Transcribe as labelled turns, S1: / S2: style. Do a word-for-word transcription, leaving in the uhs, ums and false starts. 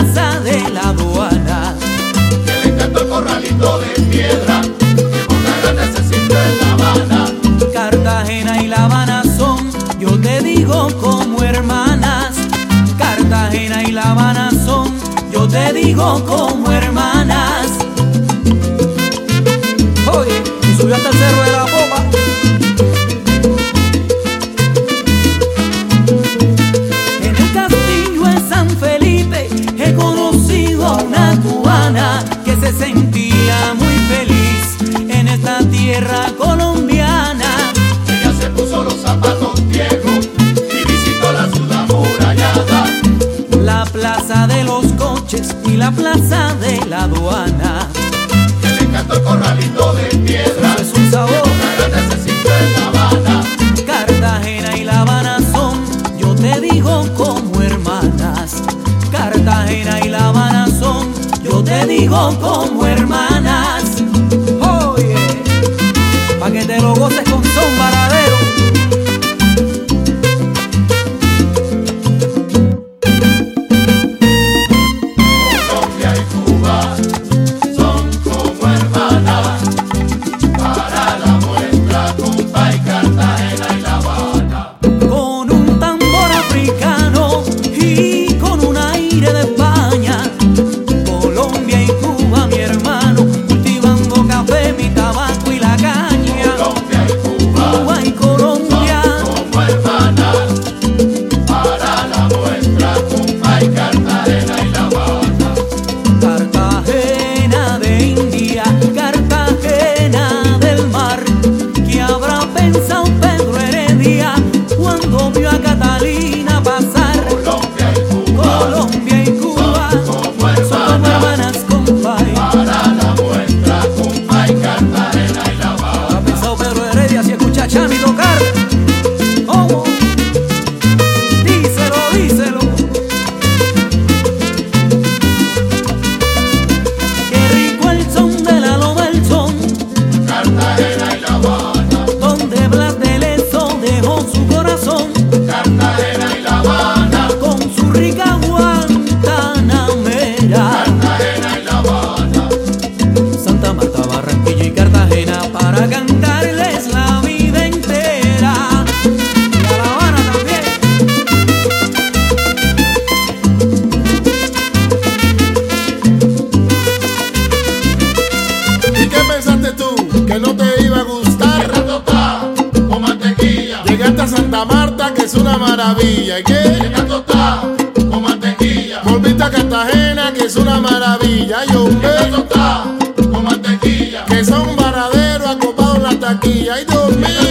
S1: plaza de la aduana.
S2: Que le encantó el corralito de piedra, que Boca Grande se siente en La Habana.
S1: Cartagena y La Habana son, yo te digo, como hermanas. Cartagena y La Habana son, yo te digo, como hermanas. Oye, y subió hasta el cerro de la Popa. En el castillo de San Felipe he conocido a una cubana que se sentía muy feliz en esta tierra colombiana.
S2: Ella se puso los zapatos viejos y visitó la ciudad amurallada,
S1: La plaza de los coches y la plaza de la aduana.
S2: que le encantó el corralito de piedra,
S1: Eso es un sabor.
S2: Boca Grande se siente en La Habana.
S1: Cartagena y La Habana son, yo te digo, como hermanas. Cartagena y La Habana son, yo te digo, como hermanas. Oye, pa' que te lo goces con son varadero.
S2: Colombia y Cuba son como hermanas, para la muestra compa y Cartagena y La Habana.
S1: Con un tambor africano y con un aire de España. Colombia y Cuba, mi hermano, cultivando café, mi tabaco y la caña.
S2: Colombia y Cuba
S1: Cuba y Colombia,
S2: son como hermanas, para la muestra compa y Cartagena y La Habana.
S1: Cartagena de India, Cartagena del mar. ¿Qué habrá pensado Pedro Heredia cuando vio a Catalina pasar?
S2: Colombia y Cuba
S1: Colombia y Cuba
S2: son como
S1: son como
S2: hermanas,
S1: hermanas, compadre.
S2: para la muestra compa y Cartagena y La Habana.
S1: ¿Ha pensado Pedro Heredia si escucha a Chami tocar? ¿Cómo? Díselo, díselo. Qué rico el son de la loba, el son,
S2: Cartagena y La Habana,
S1: donde Blas de Lezo dejó su corazón,
S2: Cartagena y La Habana,
S1: con su rica guantanamera.
S2: Cartagena y La Habana.
S1: Santa Marta, Barranquilla y Cartagena para cantarles la vida entera. Y a La Habana también.
S3: ¿Y qué pensaste tú? ¿Que no te iba a gustar?
S2: Está con mantequilla,
S3: Llegaste a Santa Marta, que es una maravilla. ¿Y qué?
S2: esto está con mantequilla,
S3: Volviste a Cartagena, que es una maravilla. Y hombre,
S2: esto está con mantequilla,
S3: que son varaderos acopados en la taquilla. ¡Ay, Dios mío!